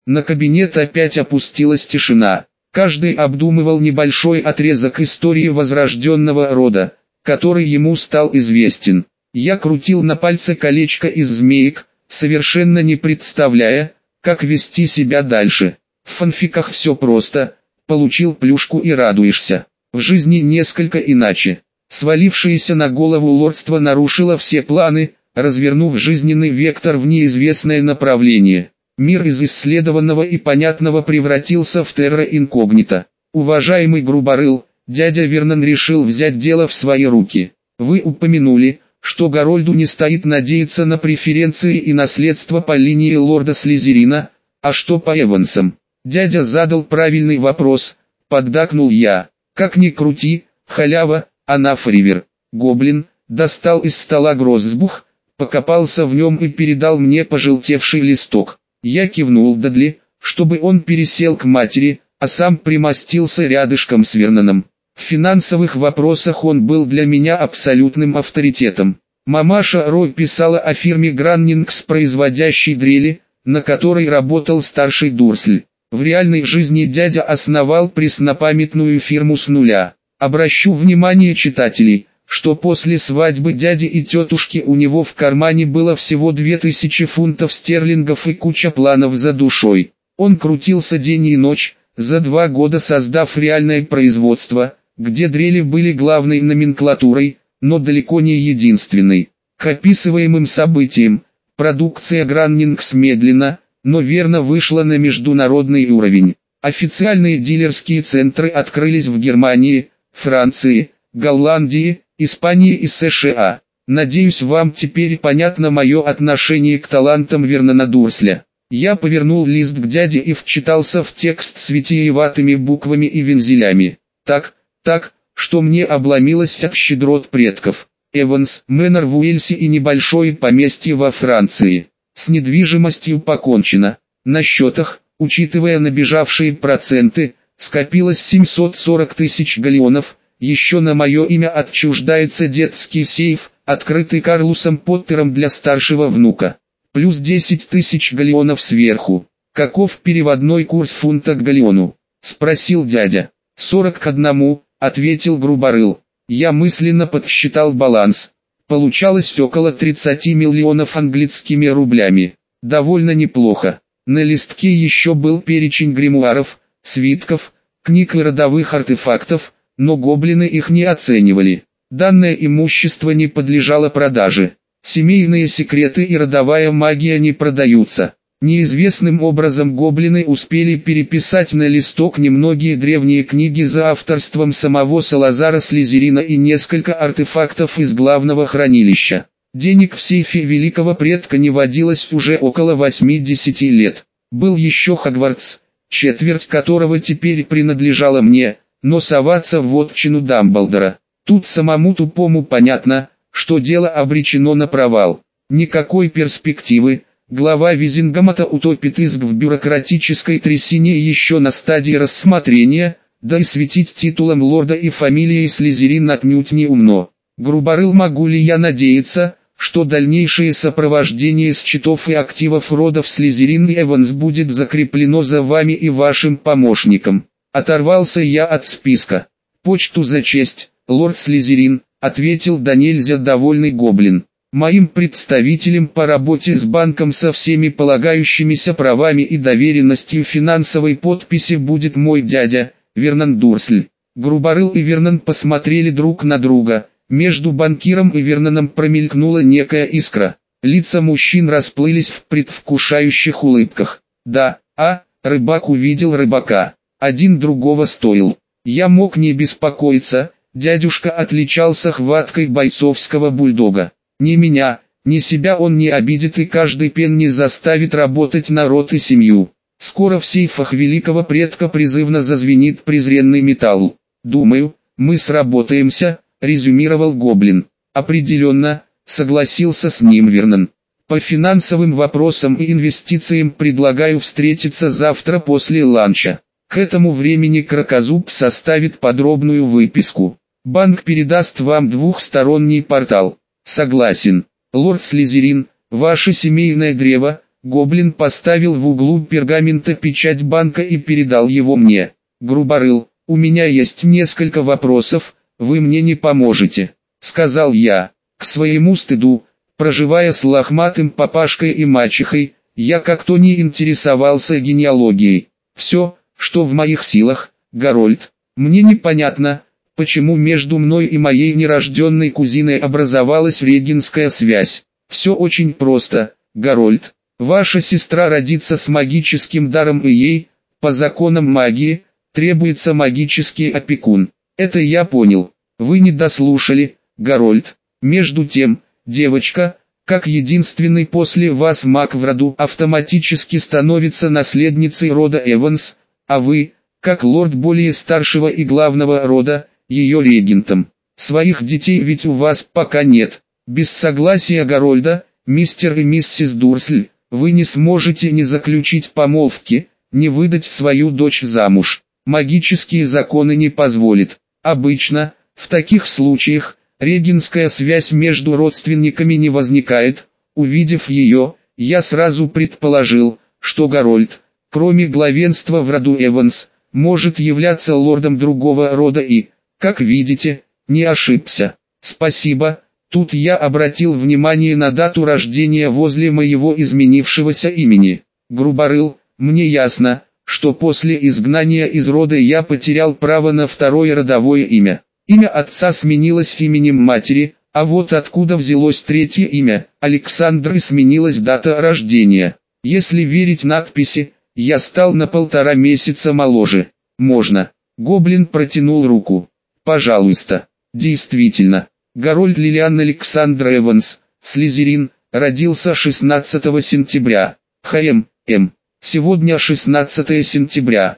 На кабинет опять опустилась тишина. Каждый обдумывал небольшой отрезок истории возрожденного рода, который ему стал известен. Я крутил на пальце колечко из змеек, совершенно не представляя, как вести себя дальше. В фанфиках все просто, получил плюшку и радуешься. В жизни несколько иначе. Свалившееся на голову лордство нарушило все планы, развернув жизненный вектор в неизвестное направление. Мир из исследованного и понятного превратился в терра инкогнито. Уважаемый Груборыл, дядя Вернон решил взять дело в свои руки. Вы упомянули, что Гарольду не стоит надеяться на преференции и наследство по линии лорда Слизерина, а что по Эвансам? Дядя задал правильный вопрос, поддакнул я. Как ни крути, халява, она фривер. Гоблин достал из стола грозбух, покопался в нем и передал мне пожелтевший листок. Я кивнул Дадли, чтобы он пересел к матери, а сам примостился рядышком с Верноном. В финансовых вопросах он был для меня абсолютным авторитетом. Мамаша Рой писала о фирме Граннингс, производящей дрели, на которой работал старший Дурсль. В реальной жизни дядя основал преснопамятную фирму с нуля. Обращу внимание читателей, что после свадьбы дяди и тетушки у него в кармане было всего 2000 фунтов стерлингов и куча планов за душой. Он крутился день и ночь, за 2 года создав реальное производство, где дрели были главной номенклатурой, но далеко не единственной. К описываемым событиям, продукция Граннингс медленно, но верно вышла на международный уровень. Официальные дилерские центры открылись в Германии, Франции, Голландии, Испании и США. Надеюсь, вам теперь понятно мое отношение к талантам Вернона Дурсля. Я повернул лист к дяде и вчитался в текст с витиеватыми буквами и вензелями. Так, что мне обломилось от щедрот предков. Эванс, Мэннер в Уэльсе и небольшое поместье во Франции. С недвижимостью покончено. На счетах, учитывая набежавшие проценты, скопилось 740 тысяч галлеонов. Еще на мое имя отчуждается детский сейф, открытый Карлусом Поттером для старшего внука. Плюс 10 тысяч галлеонов сверху. Каков переводной курс фунта к галлеону? Спросил дядя. 40 к 1, ответил Груборыл. Я мысленно подсчитал баланс. Получалось около 30 миллионов английскими рублями. Довольно неплохо. На листке еще был перечень гримуаров, свитков, книг и родовых артефактов, но гоблины их не оценивали. Данное имущество не подлежало продаже. Семейные секреты и родовая магия не продаются. Неизвестным образом гоблины успели переписать на листок немногие древние книги за авторством самого Салазара Слизерина и несколько артефактов из главного хранилища. Денег в сейфе великого предка не водилось уже около 80 лет. Был еще Хогвартс, четверть которого теперь принадлежала мне, но соваться в вотчину Дамблдора. Тут самому тупому понятно, что дело обречено на провал. Никакой перспективы. Глава Визингамата утопит изг в бюрократической трясине еще на стадии рассмотрения, да и светить титулом лорда и фамилией Слизерин отнюдь не умно. Груборыл, могу ли я надеяться, что дальнейшее сопровождение счетов и активов родов Слизерин и Эванс будет закреплено за вами и вашим помощником? Оторвался я от списка. Почту за честь, лорд Слизерин, ответил да нельзя довольный гоблин. Моим представителем по работе с банком со всеми полагающимися правами и доверенностью финансовой подписи будет мой дядя, Вернон Дурсль. Груборыл и Вернон посмотрели друг на друга. Между банкиром и Верноном промелькнула некая искра. Лица мужчин расплылись в предвкушающих улыбках. Да, рыбак увидел рыбака. Один другого стоил. Я мог не беспокоиться, дядюшка отличался хваткой бойцовского бульдога. Ни меня, ни себя он не обидит и каждый пенни заставит работать народ и семью. Скоро в сейфах великого предка призывно зазвенит презренный металл. Думаю, мы сработаемся, резюмировал гоблин. Определенно, согласился с ним Вернон. По финансовым вопросам и инвестициям предлагаю встретиться завтра после ланча. К этому времени Кракозуб составит подробную выписку. Банк передаст вам двухсторонний портал. Согласен. Лорд Слизерин, ваше семейное древо, Гоблин поставил в углу пергамента печать банка и передал его мне. «Груборыл, у меня есть несколько вопросов, вы мне не поможете», — сказал я. К своему стыду, проживая с лохматым папашкой и мачехой, я как-то не интересовался генеалогией. Все, что в моих силах, Гарольд. Мне непонятно, почему между мной и моей нерожденной кузиной образовалась регенская связь. Все очень просто, Гарольд. Ваша сестра родится с магическим даром и ей, по законам магии, требуется магический опекун. Это я понял. Вы не дослушали, Гарольд. Между тем, девочка, как единственный после вас маг в роду, автоматически становится наследницей рода Эванс, а вы, как лорд более старшего и главного рода, ее регентом. Своих детей ведь у вас пока нет. Без согласия Гарольда, мистер и миссис Дурсль, вы не сможете ни заключить помолвки, ни выдать свою дочь замуж. Магические законы не позволят. Обычно, в таких случаях, регенская связь между родственниками не возникает. Увидев ее, я сразу предположил, что Гарольд, кроме главенства в роду Эванс, может являться лордом другого рода и, как видите, не ошибся. Спасибо. Тут я обратил внимание на дату рождения возле моего изменившегося имени. Груборыл, мне ясно, что после изгнания из рода я потерял право на второе родовое имя. Имя отца сменилось именем матери, а вот откуда взялось третье имя, Александр, и сменилась дата рождения. Если верить надписи, я стал на 1,5 месяца моложе. Можно. Гоблин протянул руку. Пожалуйста. Действительно. Гарольд Лилиан Александр Эванс, Слизерин, родился 16 сентября. М. Сегодня 16 сентября.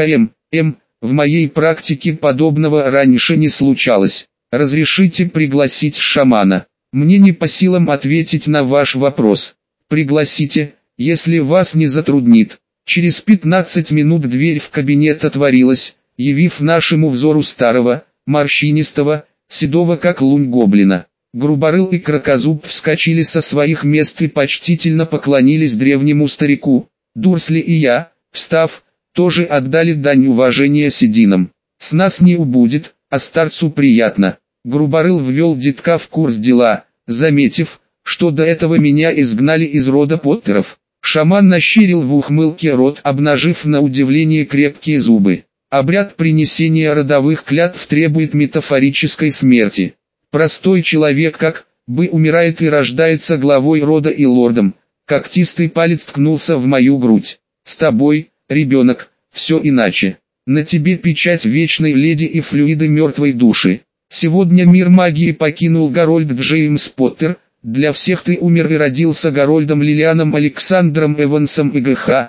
М. В моей практике подобного раньше не случалось. Разрешите пригласить шамана. Мне не по силам ответить на ваш вопрос. Пригласите, если вас не затруднит. Через 15 минут дверь в кабинет отворилась, явив нашему взору старого, морщинистого, седого как лунь гоблина. Груборыл и Кракозуб вскочили со своих мест и почтительно поклонились древнему старику. Дурсли и я, встав, тоже отдали дань уважения сединам. С нас не убудет, а старцу приятно. Груборыл ввел детка в курс дела, заметив, что до этого меня изгнали из рода Поттеров. Шаман нащерил в ухмылке рот, обнажив на удивление крепкие зубы. Обряд принесения родовых клятв требует метафорической смерти. Простой человек как бы умирает и рождается главой рода и лордом. Когтистый палец ткнулся в мою грудь. С тобой, ребенок, все иначе. На тебе печать вечной леди и флюиды мертвой души. Сегодня мир магии покинул Гарольд Джеймс Поттер. Для всех ты умер и родился Гарольдом Лилианом Александром Эвансом и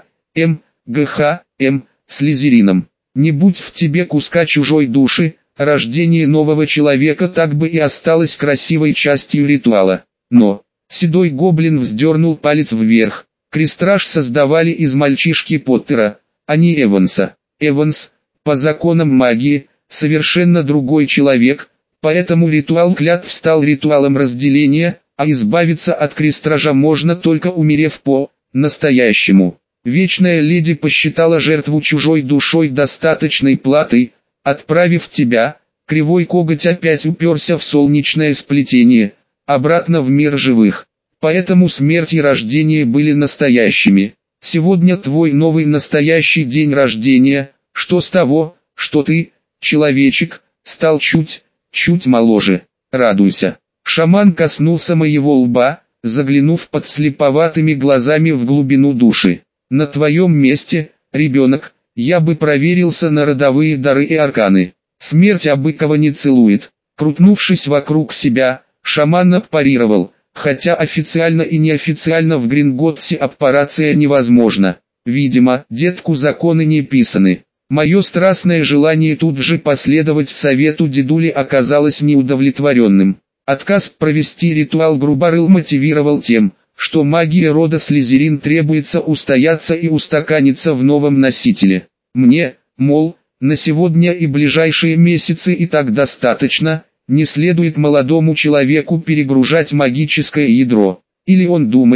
Г.Х.М. Слизерином. Не будь в тебе куска чужой души, рождение нового человека так бы и осталось красивой частью ритуала. Но, седой гоблин вздернул палец вверх. Крестраж создавали из мальчишки Поттера, а не Эванса. Эванс, по законам магии, совершенно другой человек, поэтому ритуал клятв стал ритуалом разделения, а избавиться от крестража можно только умерев по-настоящему. Вечная леди посчитала жертву чужой душой достаточной платой, отправив тебя, кривой коготь опять уперся в солнечное сплетение, обратно в мир живых. Поэтому смерть и рождение были настоящими. Сегодня твой новый настоящий день рождения, что с того, что ты, человечек, стал чуть моложе. Радуйся. Шаман коснулся моего лба, заглянув под слеповатыми глазами в глубину души. На твоем месте, ребенок, я бы проверился на родовые дары и арканы. Смерть Абыкова не целует. Крутнувшись вокруг себя, шаман парировал, хотя официально и неофициально в Гринготтсе операция невозможна. Видимо, детку законы не писаны. Мое страстное желание тут же последовать совету дедули оказалось неудовлетворенным. Отказ провести ритуал Груборыл мотивировал тем, что магия рода Слизерин требуется устояться и устаканиться в новом носителе. Мне, мол, на сегодня и ближайшие месяцы и так достаточно, не следует молодому человеку перегружать магическое ядро. Или он думает,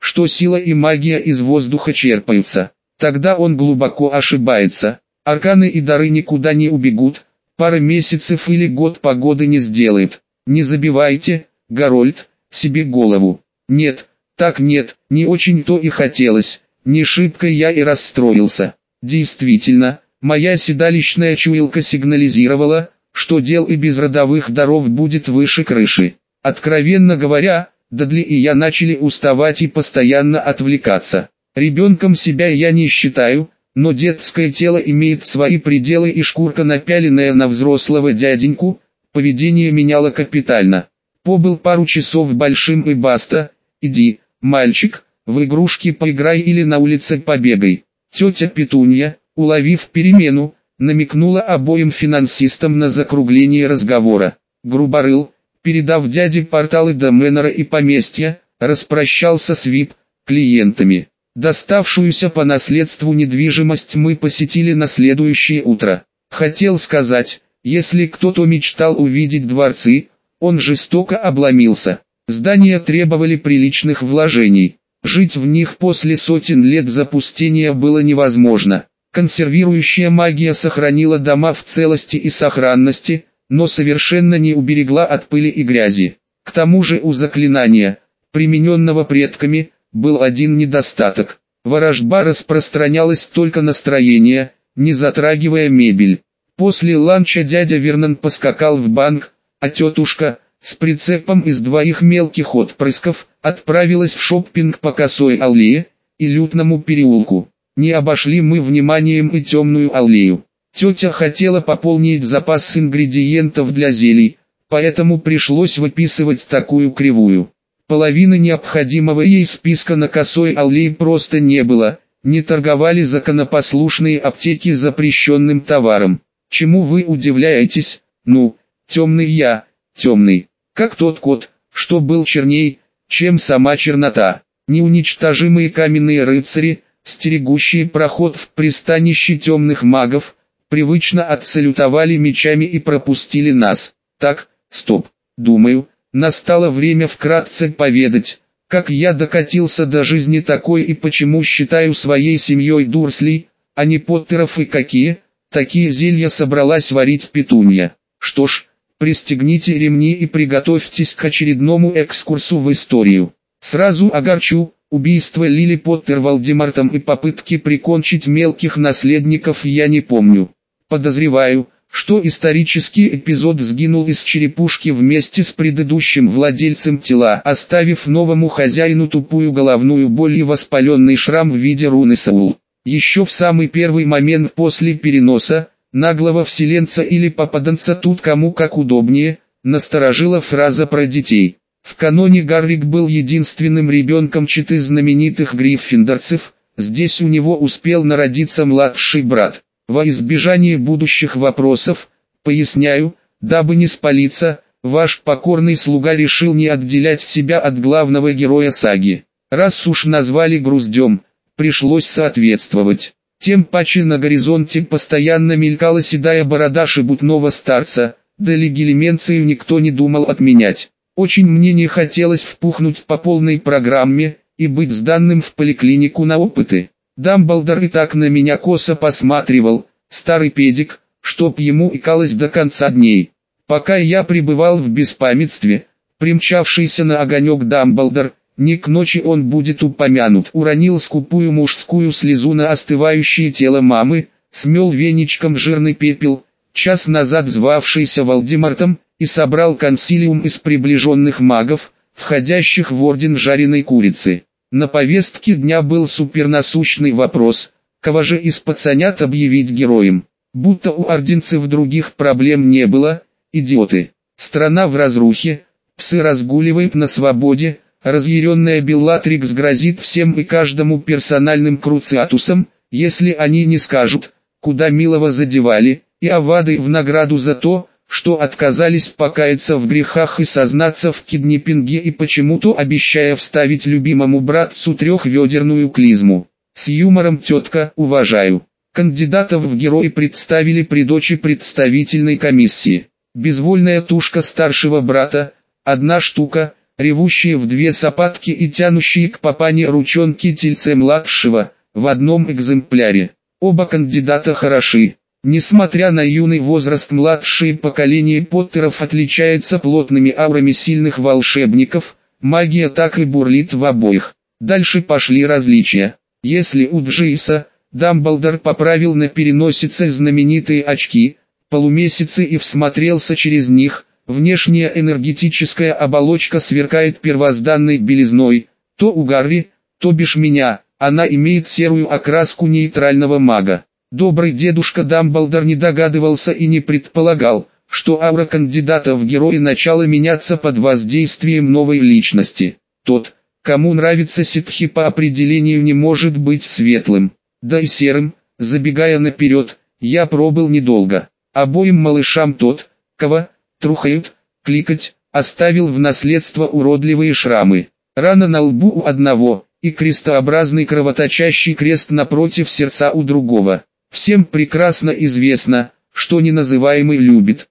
что сила и магия из воздуха черпаются. Тогда он глубоко ошибается. Арканы и дары никуда не убегут, пара месяцев или год погоды не сделает. Не забивайте, Гарольд, себе голову. Нет, так нет, не очень-то и хотелось, не шибко я и расстроился. Действительно, моя седалищная чуялка сигнализировала, что дел и без родовых даров будет выше крыши. Откровенно говоря, Дадли и я начали уставать и постоянно отвлекаться. Ребенком себя я не считаю, но детское тело имеет свои пределы, и шкурка, напяленная на взрослого дяденьку, поведение меняло капитально. Побыл пару часов большим и баста. Иди, мальчик, в игрушки поиграй или на улице побегай. Тетя Петунья, уловив перемену, намекнула обоим финансистам на закругление разговора. Груборыл, передав дяде порталы до Мэннера и поместья, распрощался с VIP-клиентами. Доставшуюся по наследству недвижимость мы посетили на следующее утро. Хотел сказать, если кто-то мечтал увидеть дворцы, он жестоко обломился. Здания требовали приличных вложений. Жить в них после сотен лет запустения было невозможно. Консервирующая магия сохранила дома в целости и сохранности, но совершенно не уберегла от пыли и грязи. К тому же у заклинания, примененного предками, был один недостаток. Ворожба распространялась только на строение, не затрагивая мебель. После ланча дядя Вернон поскакал в банк, а тетушка, с прицепом из двоих мелких отпрысков, отправилась в шоппинг по Косой аллее и Лютному переулку. Не обошли мы вниманием и Темную аллею. Тетя хотела пополнить запас ингредиентов для зелий, поэтому пришлось выписывать такую кривую. Половины необходимого ей списка на Косой аллее просто не было, не торговали законопослушные аптеки запрещенным товаром. Чему вы удивляетесь? Ну, темный я, темный, как тот кот, что был черней, чем сама чернота. Неуничтожимые каменные рыцари, стерегущие проход в пристанище темных магов, привычно отсалютовали мечами и пропустили нас. Так, стоп, думаю, настало время вкратце поведать, как я докатился до жизни такой и почему считаю своей семьей Дурслей, а не Поттеров, и какие такие зелья собралась варить Петунья. Что ж, пристегните ремни и приготовьтесь к очередному экскурсу в историю. Сразу огорчу, убийство Лили Поттер Волдемортом и попытки прикончить мелких наследников я не помню. Подозреваю, что исторический эпизод сгинул из черепушки вместе с предыдущим владельцем тела, оставив новому хозяину тупую головную боль и воспаленный шрам в виде руны Саул. Еще в самый первый момент после переноса, наглого вселенца или попаданца, тут кому как удобнее, насторожила фраза про детей. В каноне Гаррик был единственным ребенком четы знаменитых гриффиндорцев, здесь у него успел народиться младший брат. Во избежание будущих вопросов, поясняю, дабы не спалиться, ваш покорный слуга решил не отделять себя от главного героя саги. Раз уж назвали груздем, пришлось соответствовать. Тем паче на горизонте постоянно мелькала седая борода шебутного старца, да легилименцию никто не думал отменять. Очень мне не хотелось впухнуть по полной программе и быть сданным в поликлинику на опыты. Дамблдор и так на меня косо посматривал, старый педик, чтоб ему икалось до конца дней. Пока я пребывал в беспамятстве, примчавшийся на огонек Дамблдор, не к ночи он будет упомянут, уронил скупую мужскую слезу на остывающее тело мамы, смел веничком жирный пепел, час назад звавшийся Волдемортом, и собрал консилиум из приближенных магов, входящих в орден жареной курицы. На повестке дня был супернасущный вопрос, кого же из пацанят объявить героем. Будто у орденцев других проблем не было, идиоты. Страна в разрухе, псы разгуливают на свободе, разъяренная Беллатрикс грозит всем и каждому персональным круциатусом, если они не скажут, куда милого задевали, и авады в награду за то, что отказались покаяться в грехах и сознаться в киднеппинге, и почему-то обещая вставить любимому братцу трехведерную клизму. С юмором, тетка, уважаю. Кандидатов в герои представили при дочи представительной комиссии. Безвольная тушка старшего брата, одна штука, ревущие в две сапатки и тянущие к папане ручонки тельце-младшего, в одном экземпляре. Оба кандидата хороши. Несмотря на юный возраст, младшее поколение Поттеров отличается плотными аурами сильных волшебников, магия так и бурлит в обоих. Дальше пошли различия. Если у Джейса, Дамблдор поправил на переносице знаменитые очки, полумесяцы и всмотрелся через них, внешняя энергетическая оболочка сверкает первозданной белизной, то у Гарри, то бишь меня, она имеет серую окраску нейтрального мага. Добрый дедушка Дамблдор не догадывался и не предполагал, что аура кандидата в герои начала меняться под воздействием новой личности. Тот, кому нравится ситхи, по определению не может быть светлым, да и серым. Забегая наперед, я пробыл недолго. Обоим малышам тот, кого трухают, кликать, оставил в наследство уродливые шрамы. Рана на лбу у одного, и крестообразный кровоточащий крест напротив сердца у другого. Всем прекрасно известно, что неназываемый любит,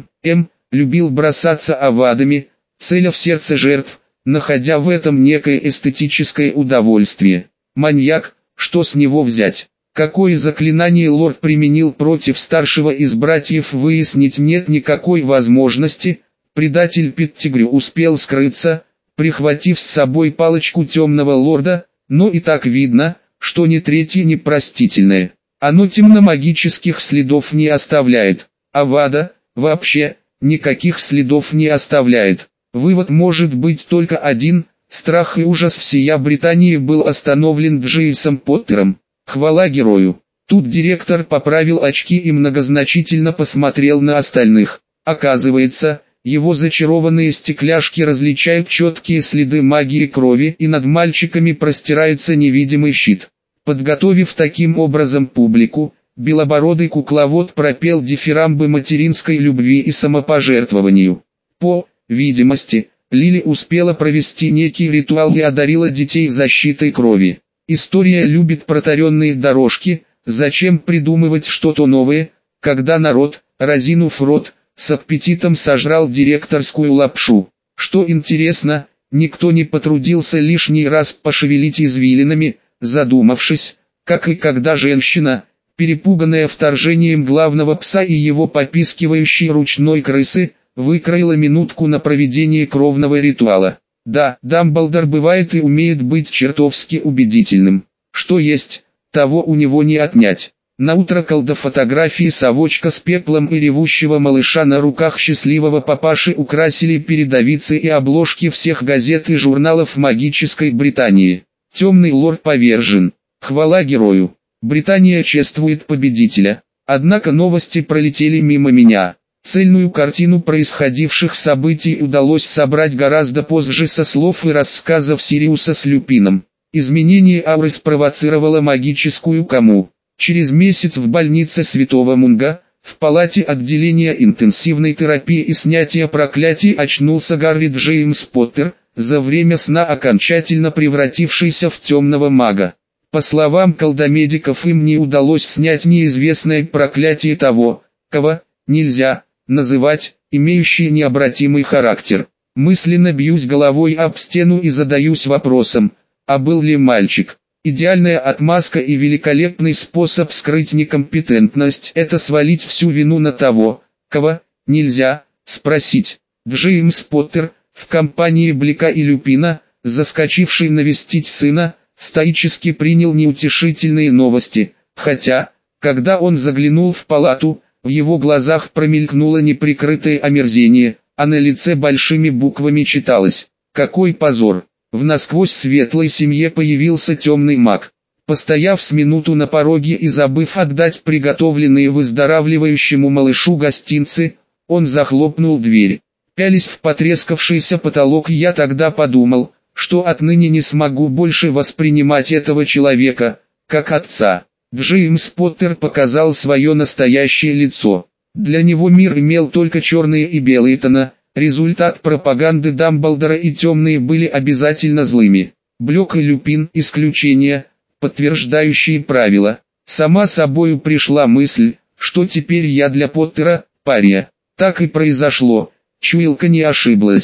любил бросаться авадами, целя в сердце жертв, находя в этом некое эстетическое удовольствие. Маньяк, что с него взять? Какое заклинание лорд применил против старшего из братьев, выяснить нет никакой возможности. Предатель Петтигрю успел скрыться, прихватив с собой палочку темного лорда, но и так видно, что ни третье непростительное. Оно темно-магических следов не оставляет, а Вада, вообще, никаких следов не оставляет. Вывод может быть только один: страх и ужас всея Британии был остановлен Джейсом Поттером. Хвала герою. Тут директор поправил очки и многозначительно посмотрел на остальных. Оказывается, его зачарованные стекляшки различают четкие следы магии крови, и над мальчиками простирается невидимый щит. Подготовив таким образом публику, белобородый кукловод пропел дифирамбы материнской любви и самопожертвованию. По видимости, Лили успела провести некий ритуал и одарила детей защитой крови. История любит протаренные дорожки, зачем придумывать что-то новое, когда народ, разинув рот, с аппетитом сожрал директорскую лапшу. Что интересно, никто не потрудился лишний раз пошевелить извилинами, задумавшись, как и когда женщина, перепуганная вторжением главного пса и его попискивающей ручной крысы, выкроила минутку на проведение кровного ритуала. Да, Дамблдор бывает и умеет быть чертовски убедительным. Что есть, того у него не отнять. Наутро колдофотографии совочка с пеплом и ревущего малыша на руках счастливого папаши украсили передовицы и обложки всех газет и журналов магической Британии. Темный лорд повержен. Хвала герою. Британия чествует победителя. Однако новости пролетели мимо меня. Цельную картину происходивших событий удалось собрать гораздо позже со слов и рассказов Сириуса с Люпином. Изменение ауры спровоцировало магическую кому. Через месяц в больнице Святого Мунга, в палате отделения интенсивной терапии и снятия проклятий, очнулся Гарри Джеймс Поттер, за время сна окончательно превратившийся в темного мага. По словам колдомедиков, им не удалось снять неизвестное проклятие того, кого нельзя называть, имеющие необратимый характер. Мысленно бьюсь головой об стену и задаюсь вопросом, а был ли мальчик? Идеальная отмазка и великолепный способ скрыть некомпетентность – это свалить всю вину на того, кого нельзя спросить. Джеймс Поттер, в компании Блика и Люпина, заскочивший навестить сына, стоически принял неутешительные новости, хотя, когда он заглянул в палату, в его глазах промелькнуло неприкрытое омерзение, а на лице большими буквами читалось: «Какой позор! В насквозь светлой семье появился темный маг». Постояв с минуту на пороге и забыв отдать приготовленные выздоравливающему малышу гостинцы, он захлопнул дверь. Пялись в потрескавшийся потолок, я тогда подумал, что отныне не смогу больше воспринимать этого человека, как отца. Джеймс Поттер показал свое настоящее лицо. Для него мир имел только черные и белые тона, результат пропаганды Дамблдора, и темные были обязательно злыми. Блек и Люпин – исключения, подтверждающие правила. Сама собою пришла мысль, что теперь я для Поттера – пария. Так и произошло, чуялка не ошиблась.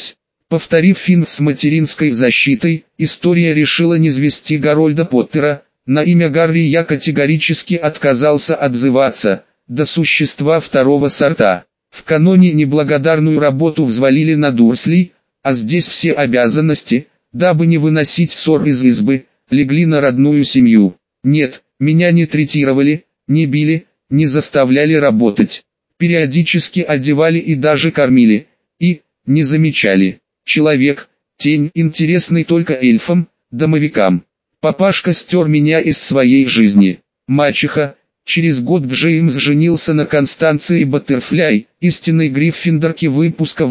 Повторив финт с материнской защитой, история решила низвести Гарольда Поттера. На имя Гарри я категорически отказался отзываться, до существа второго сорта. В каноне неблагодарную работу взвалили на Дурсли, а здесь все обязанности, дабы не выносить ссор из избы, легли на родную семью. Нет, меня не третировали, не били, не заставляли работать. Периодически одевали и даже кормили, и не замечали. Человек, тень, интересный только эльфам, домовикам. Папашка стер меня из своей жизни. Мачеха. Через год Джеймс женился на Констанции Баттерфляй, истинной гриффиндорке выпуска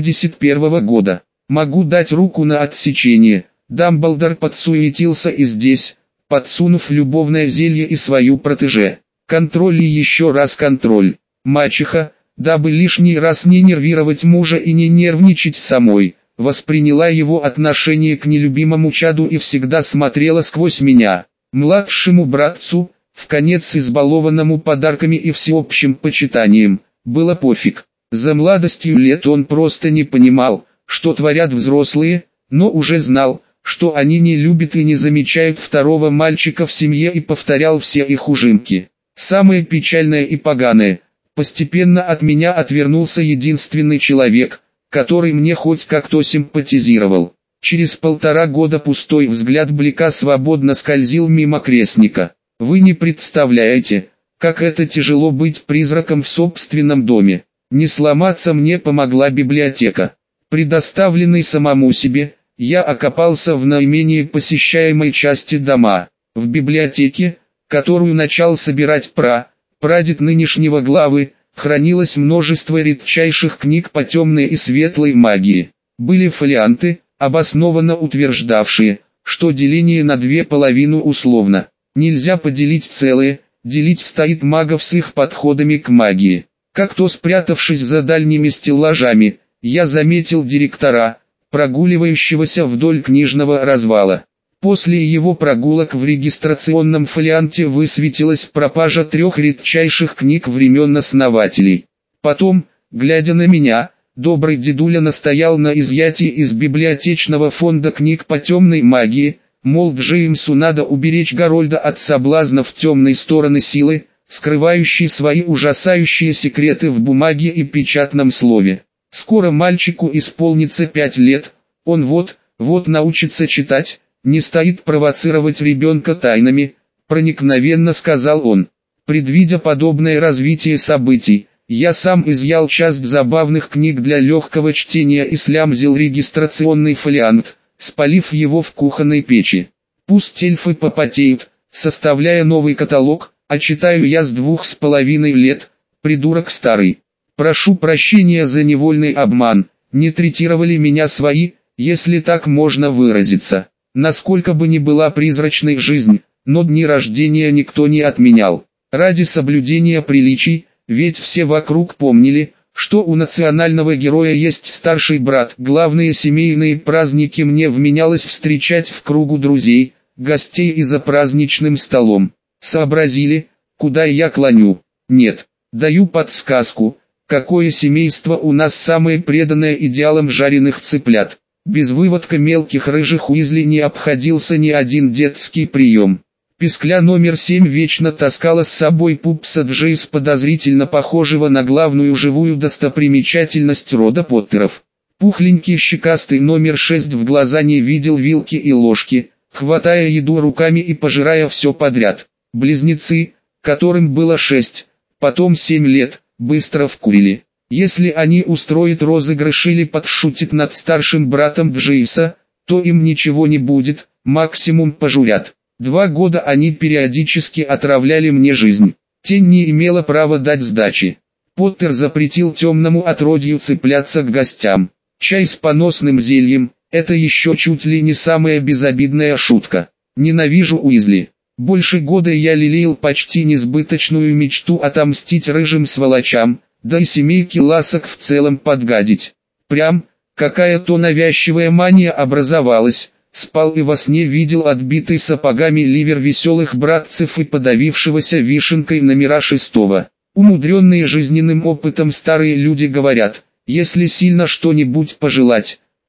81 года. Могу дать руку на отсечение. Дамблдор подсуетился и здесь, подсунув любовное зелье и свою протеже. Контроль и еще раз контроль. Мачеха, дабы лишний раз не нервировать мужа и не нервничать самой, восприняла его отношение к нелюбимому чаду и всегда смотрела сквозь меня. Младшему братцу, вконец избалованному подарками и всеобщим почитанием, было пофиг. За младостью лет он просто не понимал, что творят взрослые, но уже знал, что они не любят и не замечают второго мальчика в семье и повторял все их ужимки. Самое печальное и поганое, постепенно от меня отвернулся единственный человек, который мне хоть как-то симпатизировал. Через 1,5 года пустой взгляд Блика свободно скользил мимо крестника. Вы не представляете, как это тяжело быть призраком в собственном доме. Не сломаться мне помогла библиотека. Предоставленный самому себе, я окопался в наименее посещаемой части дома. В библиотеке, которую начал собирать прадед нынешнего главы, хранилось множество редчайших книг по темной и светлой магии. Были фолианты, обоснованно утверждавшие, что деление на две половины условно. Нельзя поделить целое, делить стоит магов с их подходами к магии. Как-то спрятавшись за дальними стеллажами, я заметил директора, прогуливающегося вдоль книжного развала. После его прогулок в регистрационном фолианте высветилась пропажа 3 редчайших книг времен основателей. Потом, глядя на меня, добрый дедуля настоял на изъятии из библиотечного фонда книг по темной магии, мол, Джеймсу надо уберечь Гарольда от соблазнов темной стороны силы, скрывающей свои ужасающие секреты в бумаге и печатном слове. Скоро мальчику исполнится 5 лет, он вот научится читать, не стоит провоцировать ребенка тайнами, проникновенно сказал он. Предвидя подобное развитие событий, я сам изъял часть забавных книг для легкого чтения и слямзил регистрационный фолиант, спалив его в кухонной печи. Пусть эльфы попотеют, составляя новый каталог, а читаю я с 2,5 лет, придурок старый. Прошу прощения за невольный обман, не третировали меня свои, если так можно выразиться. Насколько бы ни была призрачной жизнь, но дни рождения никто не отменял. Ради соблюдения приличий, ведь все вокруг помнили, что у национального героя есть старший брат. Главные семейные праздники мне вменялось встречать в кругу друзей, гостей и за праздничным столом. Сообразили, куда я клоню? Нет, даю подсказку, какое семейство у нас самое преданное идеалам жареных цыплят. Без выводка мелких рыжих Уизли не обходился ни один детский прием. Пискля номер 7 вечно таскала с собой пупса Джейс, подозрительно похожего на главную живую достопримечательность рода Поттеров. Пухленький щекастый номер 6 в глаза не видел вилки и ложки, хватая еду руками и пожирая все подряд. Близнецы, которым было 6, потом 7 лет, быстро вкурили. Если они устроят розыгрыш или подшутят над старшим братом Джейса, то им ничего не будет, максимум пожурят. 2 года они периодически отравляли мне жизнь. Тень не имела права дать сдачи. Поттер запретил темному отродью цепляться к гостям. Чай с поносным зельем – это еще чуть ли не самая безобидная шутка. Ненавижу Уизли. Больше года я лелеял почти несбыточную мечту отомстить рыжим сволочам, да и семейке ласок в целом подгадить. Прям, какая-то навязчивая мания образовалась. Спал и во сне видел отбитый сапогами ливер веселых братцев и подавившегося вишенкой номера 6. Умудренные жизненным опытом старые люди говорят, если сильно что-нибудь пожелать,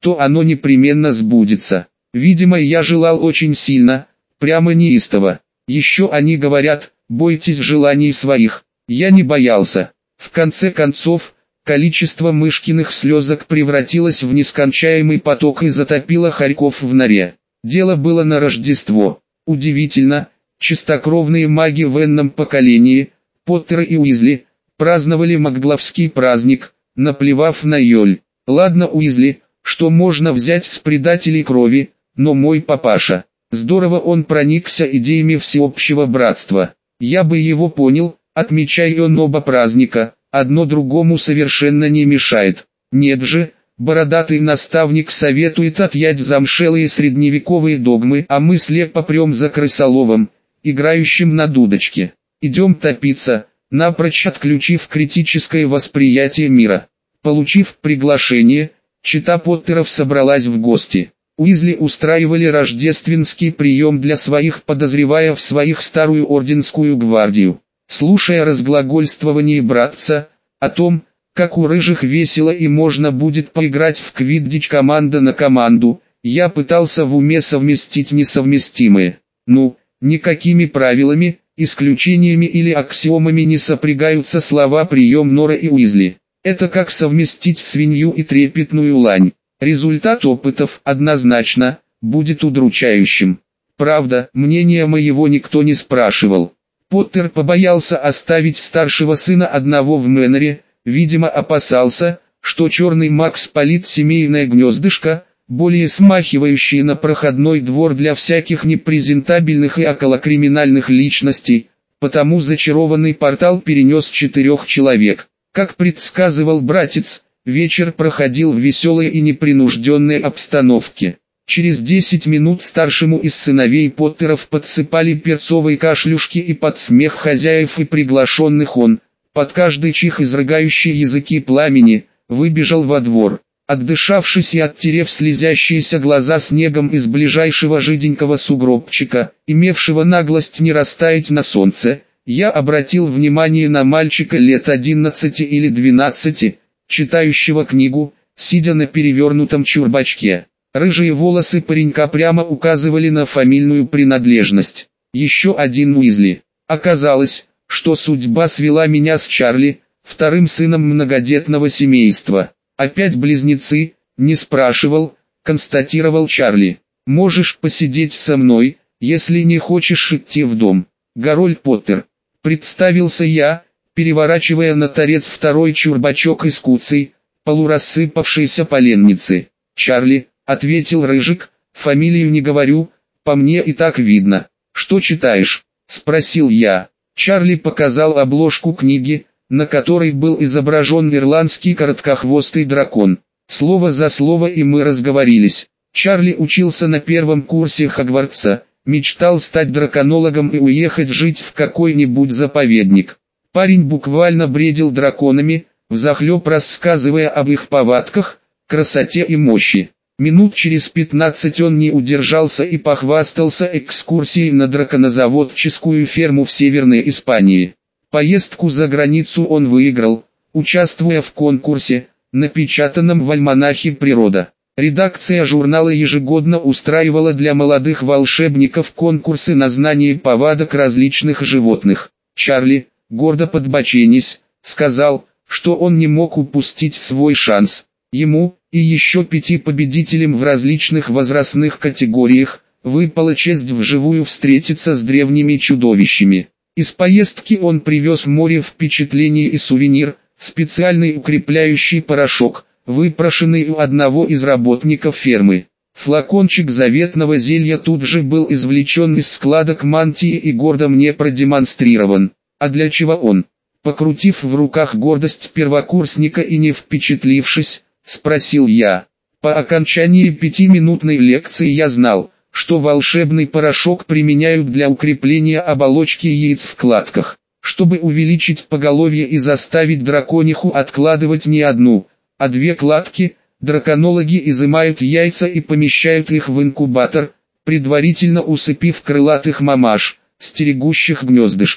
то оно непременно сбудется. Видимо, я желал очень сильно, прямо неистово. Еще они говорят, бойтесь желаний своих. Я не боялся. В конце концов, количество мышкиных слезок превратилось в нескончаемый поток и затопило хорьков в норе. Дело было на Рождество. Удивительно, чистокровные маги в энном поколении, Поттер и Уизли, праздновали магловский праздник, наплевав на Йоль. Ладно, Уизли, что можно взять с предателей крови, но мой папаша, здорово он проникся идеями всеобщего братства. Я бы его понял, отмечая он оба праздника, одно другому совершенно не мешает. Нет же, бородатый наставник советует отъять замшелые средневековые догмы, а мы слепо прем за крысоловом, играющим на дудочке. Идем топиться, напрочь отключив критическое восприятие мира. Получив приглашение, чета Поттеров собралась в гости. Уизли устраивали рождественский прием для своих, подозревая в своих старую орденскую гвардию. Слушая разглагольствование братца о том, как у рыжих весело и можно будет поиграть в квиддич команда на команду, я пытался в уме совместить несовместимое. Ну, никакими правилами, исключениями или аксиомами не сопрягаются слова прием Нора и Уизли. Это как совместить свинью и трепетную лань. Результат опытов, однозначно, будет удручающим. Правда, мнения моего никто не спрашивал. Поттер побоялся оставить старшего сына одного в Мэннере, видимо опасался, что черный маг спалит семейное гнездышко, более смахивающее на проходной двор для всяких непрезентабельных и околокриминальных личностей, потому зачарованный портал перенес 4 человек. Как предсказывал братец, вечер проходил в веселой и непринужденной обстановке. Через 10 минут старшему из сыновей Поттеров подсыпали перцовой кашлюшки, и под смех хозяев и приглашенных он, под каждый чих изрыгающий языки пламени, выбежал во двор. Отдышавшись и оттерев слезящиеся глаза снегом из ближайшего жиденького сугробчика, имевшего наглость не растаять на солнце, я обратил внимание на мальчика лет 11 или 12, читающего книгу, сидя на перевернутом чурбачке. Рыжие волосы паренька прямо указывали на фамильную принадлежность. Еще один Уизли. Оказалось, что судьба свела меня с Чарли, вторым сыном многодетного семейства. Опять близнецы, не спрашивал, констатировал Чарли. Можешь посидеть со мной, если не хочешь идти в дом. Гарольд Поттер. Представился я, переворачивая на торец второй чурбачок из куцей, полурассыпавшейся поленницы. «Чарли», — ответил Рыжик, — «фамилию не говорю, по мне и так видно». «Что читаешь?» — спросил я. Чарли показал обложку книги, на которой был изображен ирландский короткохвостый дракон. Слово за слово и мы разговорились. Чарли учился на 1 курсе Хогвартса, мечтал стать драконологом и уехать жить в какой-нибудь заповедник. Парень буквально бредил драконами, взахлеб рассказывая об их повадках, красоте и мощи. Минут через 15 он не удержался и похвастался экскурсией на драконозаводческую ферму в Северной Испании. Поездку за границу он выиграл, участвуя в конкурсе, напечатанном в альманахе «Природа». Редакция журнала ежегодно устраивала для молодых волшебников конкурсы на знание повадок различных животных. Чарли, гордо подбоченясь, сказал, что он не мог упустить свой шанс. Ему, и еще 5 победителям в различных возрастных категориях, выпала честь вживую встретиться с древними чудовищами. Из поездки он привез море впечатлений и сувенир, специальный укрепляющий порошок, выпрошенный у одного из работников фермы. Флакончик заветного зелья тут же был извлечен из складок мантии и гордо мне продемонстрирован. А для чего он? Покрутив в руках гордость первокурсника и не впечатлившись, спросил я. По окончании 5-минутной лекции я знал, что волшебный порошок применяют для укрепления оболочки яиц в кладках. Чтобы увеличить поголовье и заставить дракониху откладывать не одну, а 2 кладки, драконологи изымают яйца и помещают их в инкубатор, предварительно усыпив крылатых мамаш, стерегущих гнездышко.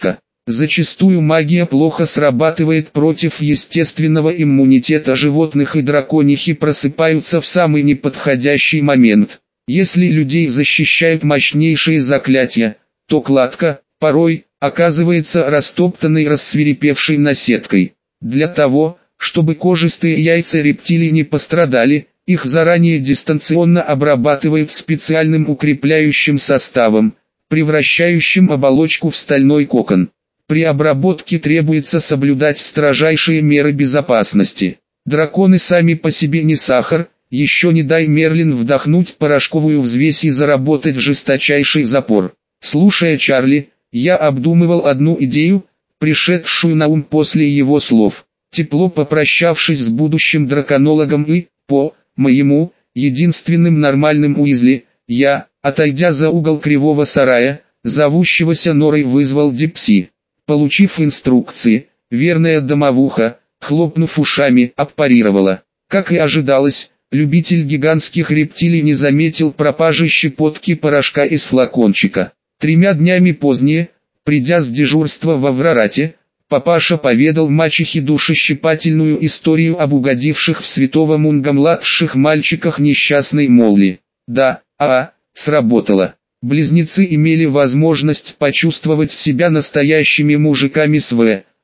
Зачастую магия плохо срабатывает против естественного иммунитета животных, и драконихи просыпаются в самый неподходящий момент. Если людей защищают мощнейшие заклятия, то кладка, порой, оказывается растоптанной рассвирепевшей наседкой. Для того, чтобы кожистые яйца рептилий не пострадали, их заранее дистанционно обрабатывают специальным укрепляющим составом, превращающим оболочку в стальной кокон. При обработке требуется соблюдать строжайшие меры безопасности. Драконы сами по себе не сахар, еще не дай Мерлин вдохнуть порошковую взвесь и заработать жесточайший запор. Слушая Чарли, я обдумывал одну идею, пришедшую на ум после его слов. Тепло попрощавшись с будущим драконологом и, по моему, единственным нормальным Уизли, я, отойдя за угол кривого сарая, зовущегося Норой, вызвал Дипси. Получив инструкции, верная домовуха, хлопнув ушами, аппарировала. Как и ожидалось, любитель гигантских рептилий не заметил пропажи щепотки порошка из флакончика. 3 днями позднее, придя с дежурства во Врарате, папаша поведал мачехе душещипательную историю об угодивших в святого Мунга младших мальчиках несчастной Молли. Да, сработало. Близнецы имели возможность почувствовать себя настоящими мужиками с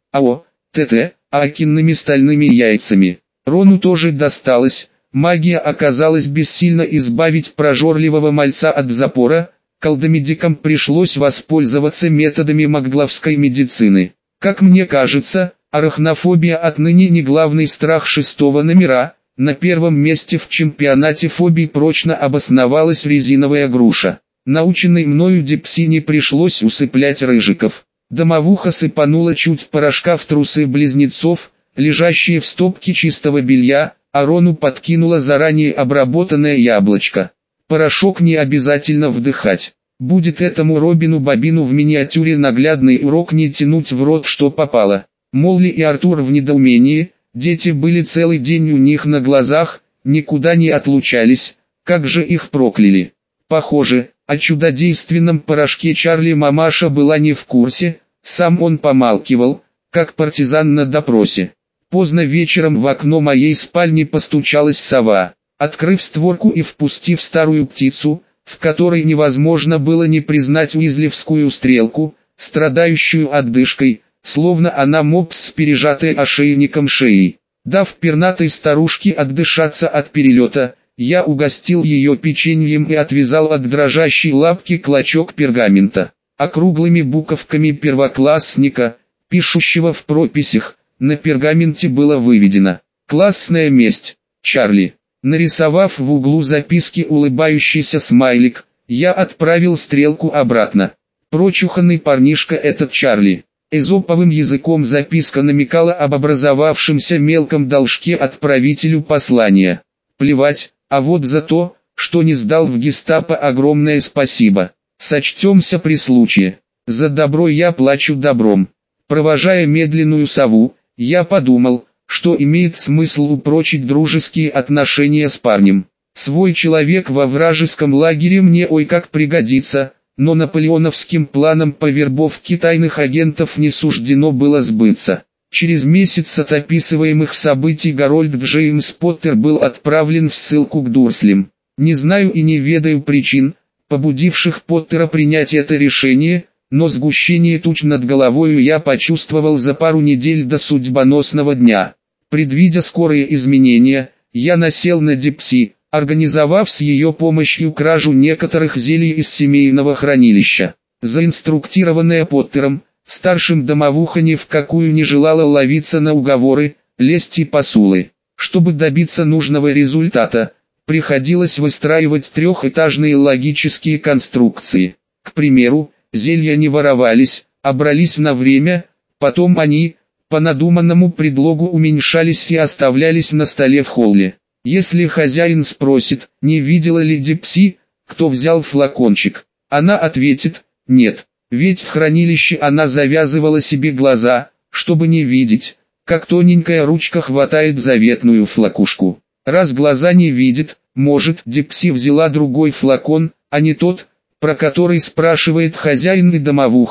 Акинными стальными яйцами. Рону тоже досталось, магия оказалась бессильна избавить прожорливого мальца от запора, колдомедикам пришлось воспользоваться методами магловской медицины. Как мне кажется, арахнофобия отныне не главный страх 6-го номера, на первом месте в чемпионате фобий прочно обосновалась резиновая груша. Наученной мною Дипси не пришлось усыплять рыжиков. Домовуха сыпанула чуть порошка в трусы близнецов, лежащие в стопке чистого белья, а Рону подкинула заранее обработанное яблочко. Порошок не обязательно вдыхать. Будет этому Робину Бобину в миниатюре наглядный урок не тянуть в рот что попало. Молли и Артур в недоумении, дети были целый день у них на глазах, никуда не отлучались, как же их прокляли. Похоже, о чудодейственном порошке Чарли мамаша была не в курсе, сам он помалкивал, как партизан на допросе. Поздно вечером в окно моей спальни постучалась сова. Открыв створку и впустив старую птицу, в которой невозможно было не признать уизлевскую стрелку, страдающую отдышкой, словно она мопс с пережатой ошейником шеей. Дав пернатой старушке отдышаться от перелета, я угостил ее печеньем и отвязал от дрожащей лапки клочок пергамента. Округлыми буковками первоклассника, пишущего в прописях, на пергаменте было выведено: «Классная месть, Чарли». Нарисовав в углу записки улыбающийся смайлик, я отправил стрелку обратно. Прочуханный парнишка этот Чарли. Эзоповым языком записка намекала об образовавшемся мелком должке отправителю послания. Плевать, а вот за то, что не сдал в гестапо, огромное спасибо. Сочтемся при случае. За добро я плачу добром. Провожая медленную сову, я подумал, что имеет смысл упрочить дружеские отношения с парнем. Свой человек во вражеском лагере мне ой как пригодится, но наполеоновским планом по вербовке тайных агентов не суждено было сбыться. Через месяц от описываемых событий Гарольд Джеймс Поттер был отправлен в ссылку к Дурслям. Не знаю и не ведаю причин, побудивших Поттера принять это решение, но сгущение туч над головою я почувствовал за пару недель до судьбоносного дня. Предвидя скорые изменения, я насел на Дипси, организовав с ее помощью кражу некоторых зелий из семейного хранилища. Заинструктированная Поттером, старшим домовуха ни в какую не желала ловиться на уговоры, лесть и посулы. Чтобы добиться нужного результата, приходилось выстраивать трехэтажные логические конструкции. К примеру, зелья не воровались, а брались на время, потом они, по надуманному предлогу, уменьшались и оставлялись на столе в холле. Если хозяин спросит, не видела ли Дипси, кто взял флакончик, она ответит: нет, ведь в хранилище она завязывала себе глаза, чтобы не видеть, как тоненькая ручка хватает заветную флакушку. Раз глаза не видит, может, Дипси взяла другой флакон, а не тот, про который спрашивает хозяин и домовуха,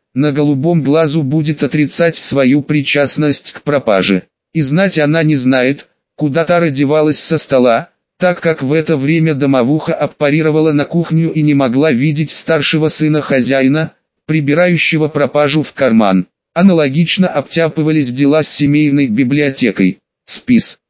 на голубом глазу будет отрицать свою причастность к пропаже. И знать она не знает, куда Тара девалась со стола, так как в это время домовуха аппарировала на кухню и не могла видеть старшего сына хозяина, прибирающего пропажу в карман. Аналогично обтяпывались дела с семейной библиотекой. Спис.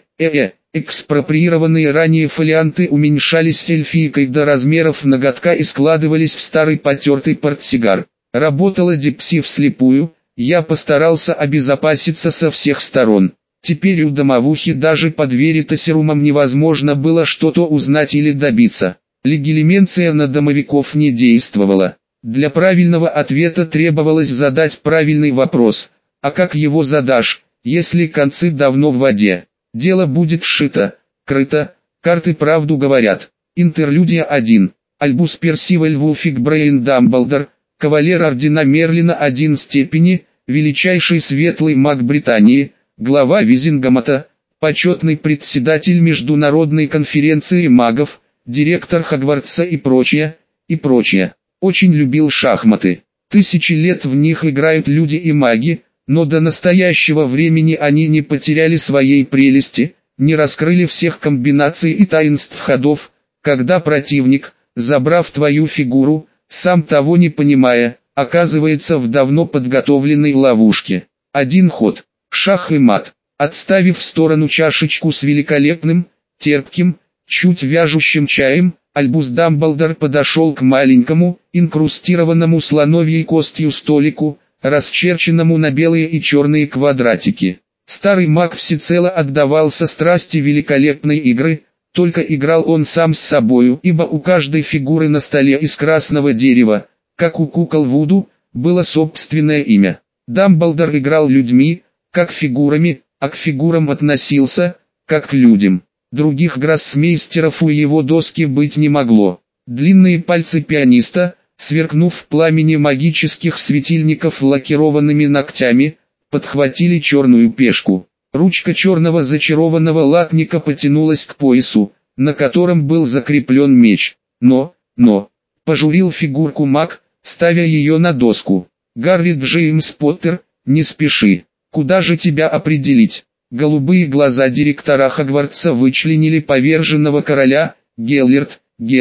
Экспроприированные ранее фолианты уменьшались эльфийкой до размеров ноготка и складывались в старый потертый портсигар. Работала Дипси вслепую, я постарался обезопаситься со всех сторон. Теперь у домовухи даже под веритасерумом невозможно было что-то узнать или добиться. Легилименция на домовиков не действовала. Для правильного ответа требовалось задать правильный вопрос. А как его задашь, если концы давно в воде? Дело будет сшито, крыто, карты правду говорят. Интерлюдия 1. Альбус Персиваль Вулфик Брейн Дамблдор, кавалер ордена Мерлина 1 степени, величайший светлый маг Британии, глава Визингамата, почетный председатель Международной конференции магов, директор Хогвартса и прочее, и прочее. Очень любил шахматы. Тысячи лет в них играют люди и маги, но до настоящего времени они не потеряли своей прелести, не раскрыли всех комбинаций и таинств ходов, когда противник, забрав твою фигуру, сам того не понимая, оказывается в давно подготовленной ловушке. Один ход, шах и мат. Отставив в сторону чашечку с великолепным, терпким, чуть вяжущим чаем, Альбус Дамблдор подошел к маленькому, инкрустированному слоновьей костью столику, расчерченному на белые и черные квадратики. Старый маг всецело отдавался страсти великолепной игры, только играл он сам с собою, ибо у каждой фигуры на столе из красного дерева, как у кукол Вуду, было собственное имя. Дамблдор играл людьми, как фигурами, а к фигурам относился, как к людям. Других гроссмейстеров у его доски быть не могло. Длинные пальцы пианиста, сверкнув в пламени магических светильников лакированными ногтями, подхватили черную пешку. Ручка черного зачарованного латника потянулась к поясу, на котором был закреплен меч. Но, пожурил фигурку маг, ставя ее на доску. Гарри Джеймс Поттер, не спеши. Куда же тебя определить? Голубые глаза директора Хогвартса вычленили поверженного короля. Геллерт,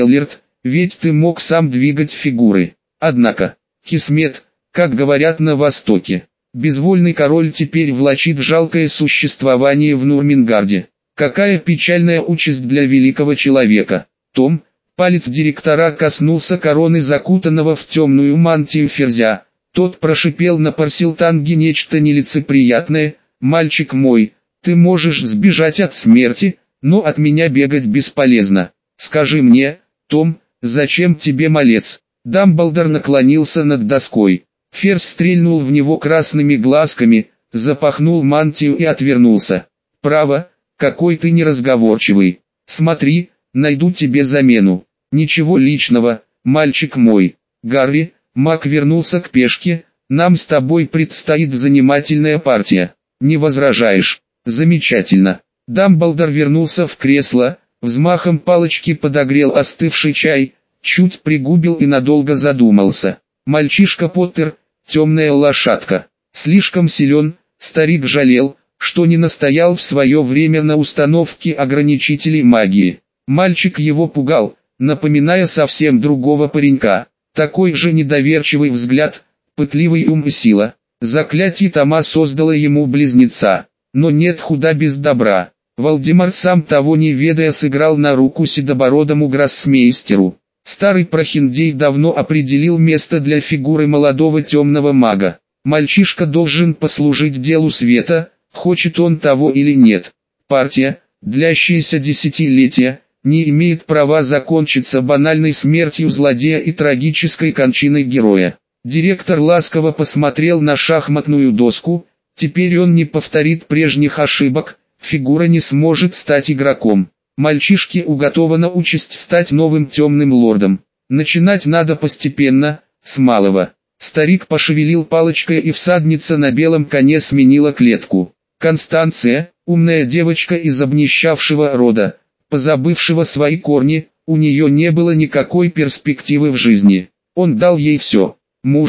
ведь ты мог сам двигать фигуры. Однако, Кисмет, как говорят на Востоке, безвольный король теперь влачит жалкое существование в Нурмингарде. Какая печальная участь для великого человека. Том, палец директора коснулся короны закутанного в темную мантию ферзя. Тот прошипел на Парсилтанге нечто нелицеприятное. «Мальчик мой, ты можешь сбежать от смерти, но от меня бегать бесполезно. Скажи мне, Том, зачем тебе малец?» Дамблдор наклонился над доской. Ферзь стрельнул в него красными глазками, запахнул мантию и отвернулся. «Право, какой ты неразговорчивый. Смотри, найду тебе замену. Ничего личного, мальчик мой. Гарри». Маг вернулся к пешке. «Нам с тобой предстоит занимательная партия. Не возражаешь?» «Замечательно». Дамблдор вернулся в кресло, взмахом палочки подогрел остывший чай, чуть пригубил и надолго задумался. Мальчишка Поттер, темная лошадка, слишком силен. Старик жалел, что не настоял в свое время на установке ограничителей магии. Мальчик его пугал, напоминая совсем другого паренька. Такой же недоверчивый взгляд, пытливый ум и сила. Заклятие Тома создало ему близнеца. Но нет худа без добра. Волдемар, сам того не ведая, сыграл на руку седобородому гроссмейстеру. Старый прохиндей давно определил место для фигуры молодого темного мага. Мальчишка должен послужить делу света, хочет он того или нет. Партия, длящаяся десятилетия, не имеет права закончиться банальной смертью злодея и трагической кончиной героя. Директор ласково посмотрел на шахматную доску. Теперь он не повторит прежних ошибок, фигура не сможет стать игроком. Мальчишке уготована участь стать новым темным лордом. Начинать надо постепенно, с малого. Старик пошевелил палочкой, и всадница на белом коне сменила клетку. Констанция, умная девочка из обнищавшего рода, позабывшего свои корни, у нее не было никакой перспективы в жизни. Он дал ей все: мужа,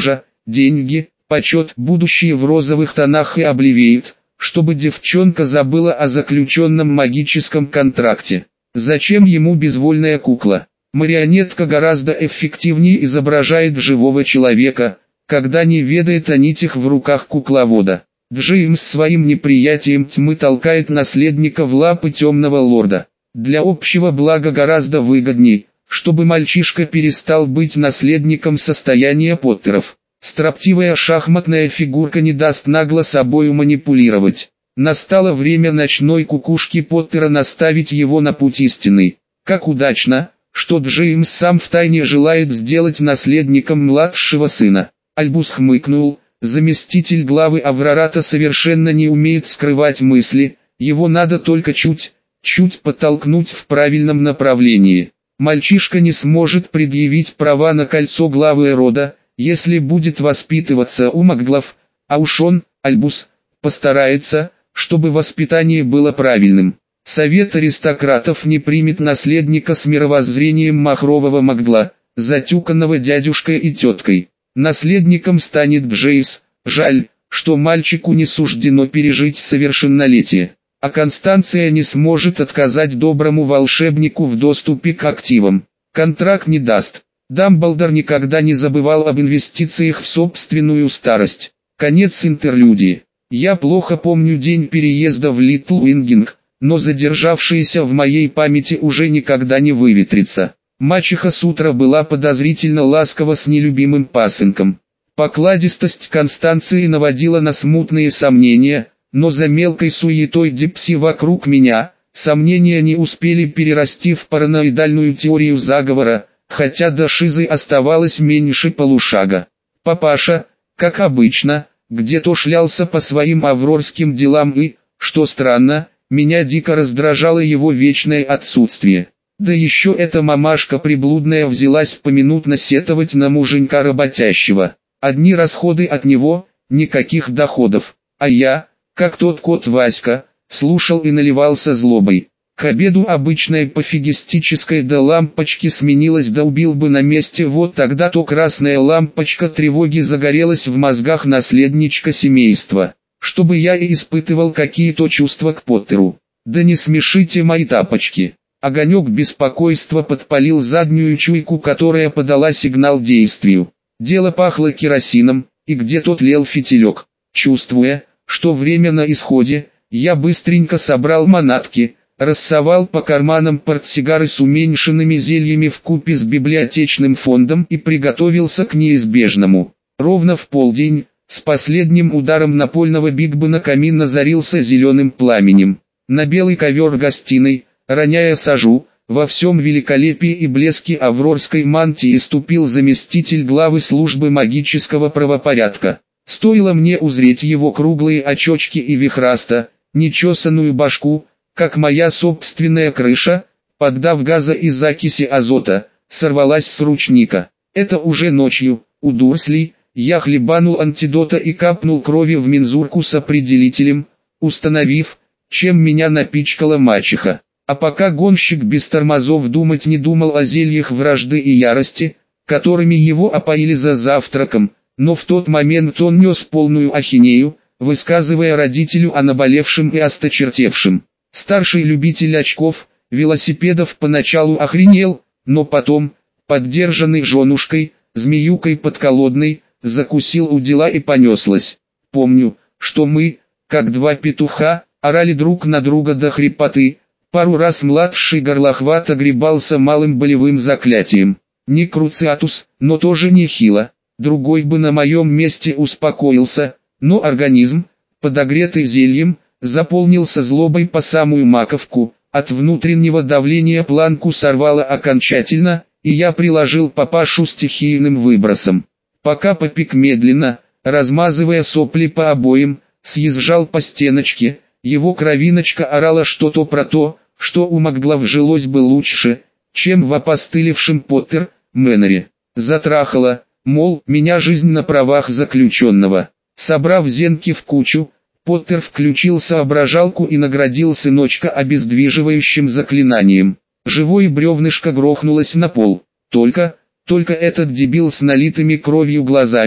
деньги, почет, будущее в розовых тонах и обливеют, чтобы девчонка забыла о заключенном магическом контракте. Зачем ему безвольная кукла? Марионетка гораздо эффективнее изображает живого человека, когда не ведает о нитях в руках кукловода. Джеймс своим неприятием тьмы толкает наследника в лапы темного лорда. Для общего блага гораздо выгодней, чтобы мальчишка перестал быть наследником состояния Поттеров. Строптивая шахматная фигурка не даст нагло собою манипулировать. Настало время ночной кукушки Поттера наставить его на путь истинный. Как удачно, что Джеймс сам втайне желает сделать наследником младшего сына. Альбус хмыкнул. Заместитель главы Аврората совершенно не умеет скрывать мысли, его надо только чуть подтолкнуть в правильном направлении. Мальчишка не сможет предъявить права на кольцо главы рода, если будет воспитываться у маглов, а уж он, Альбус, постарается, чтобы воспитание было правильным. Совет аристократов не примет наследника с мировоззрением махрового магла, затюканного дядюшкой и теткой. Наследником станет Джеймс. Жаль, что мальчику не суждено пережить совершеннолетие. А Констанция не сможет отказать доброму волшебнику в доступе к активам. Контракт не даст. Дамблдор никогда не забывал об инвестициях в собственную старость. Конец интерлюдии. Я плохо помню день переезда в Литл Уингинг, но задержавшееся в моей памяти уже никогда не выветрится. Мачеха с утра была подозрительно ласкова с нелюбимым пасынком. Покладистость Констанции наводила на смутные сомнения, но за мелкой суетой Дипси вокруг меня, сомнения не успели перерасти в параноидальную теорию заговора, хотя до шизы оставалось меньше полушага. Папаша, как обычно, где-то шлялся по своим аврорским делам и, что странно, меня дико раздражало его вечное отсутствие. Да еще эта мамашка приблудная взялась поминутно сетовать на муженька работящего. Одни расходы от него, никаких доходов. А я, как тот кот Васька, слушал и наливался злобой. К обеду обычная пофигистическая до лампочки сменилась, да убил бы на месте, вот тогда то красная лампочка тревоги загорелась в мозгах наследничка семейства, чтобы я и испытывал какие-то чувства к Поттеру. Да не смешите мои тапочки. Огонек беспокойства подпалил заднюю чуйку, которая подала сигнал действию. Дело пахло керосином, и где-то тлел фитилек. Чувствуя, что время на исходе, я быстренько собрал манатки, рассовал по карманам портсигары с уменьшенными зельями вкупе с библиотечным фондом и приготовился к неизбежному. Ровно в полдень, с последним ударом напольного бигбена камин озарился зеленым пламенем. На белый ковер гостиной, роняя сажу, во всем великолепии и блеске аврорской мантии ступил заместитель главы службы магического правопорядка. Стоило мне узреть его круглые очечки и вихраста, нечесанную башку, как моя собственная крыша, поддав газа и закиси азота, сорвалась с ручника. Это уже ночью, у Дурслей, я хлебанул антидота и капнул крови в мензурку с определителем, установив, чем меня напичкала мачеха. А пока гонщик без тормозов думать не думал о зельях вражды и ярости, которыми его опоили за завтраком, но в тот момент он нес полную ахинею, высказывая родителю о наболевшем и осточертевшем. Старший любитель очков, велосипедов поначалу охренел, но потом, поддержанный женушкой, змеюкой подколодной, закусил у дела и понеслась. Помню, что мы, как два петуха, орали друг на друга до хрипоты. Пару раз младший горлохват огребался малым болевым заклятием. Не круциатус, но тоже нехило. Другой бы на моем месте успокоился, но организм, подогретый зельем, заполнился злобой по самую маковку. От внутреннего давления планку сорвало окончательно, и я приложил папашу стихийным выбросом. Пока Попик медленно, размазывая сопли по обоям, съезжал по стеночке, его кровиночка орала что-то про то, что у маглов жилось бы лучше, чем в опостылевшем Поттер Мэноре. Затрахало, мол, меня жизнь на правах заключенного. Собрав зенки в кучу, Поттер включил соображалку и наградил сыночка обездвиживающим заклинанием. Живое бревнышко грохнулось на пол. Только этот дебил с налитыми кровью глазами,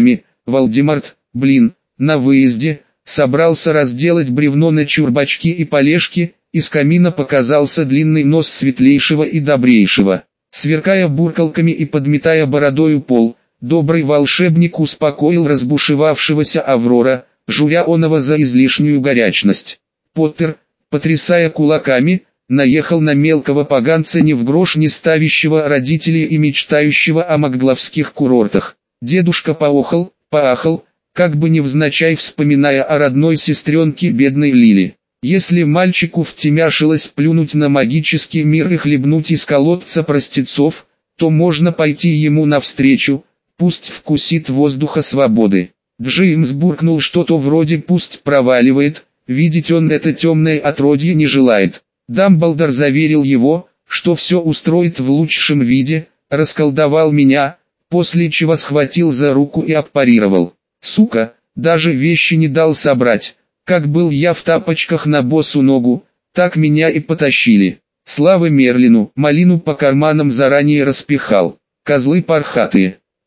Вальдемарт, блин, на выезде, собрался разделать бревно на чурбачки и полежки, из камина показался длинный нос светлейшего и добрейшего. Сверкая буркалками и подметая бородою пол, добрый волшебник успокоил разбушевавшегося Аврора, журя оного за излишнюю горячность. Поттер, потрясая кулаками, наехал на мелкого поганца ни в грош не ставящего родителей и мечтающего о магловских курортах. Дедушка поохал, поахал, как бы невзначай вспоминая о родной сестренке бедной Лили. Если мальчику втемяшилось плюнуть на магический мир и хлебнуть из колодца простецов, то можно пойти ему навстречу, пусть вкусит воздуха свободы. Джеймс буркнул что-то вроде «пусть проваливает», видеть он это темное отродье не желает. Дамблдор заверил его, что все устроит в лучшем виде, расколдовал меня, после чего схватил за руку и отпарировал. Сука, даже вещи не дал собрать. Как был я в тапочках на босу ногу, так меня и потащили. Слава Мерлину, малину по карманам заранее распихал. Козлы пархатые.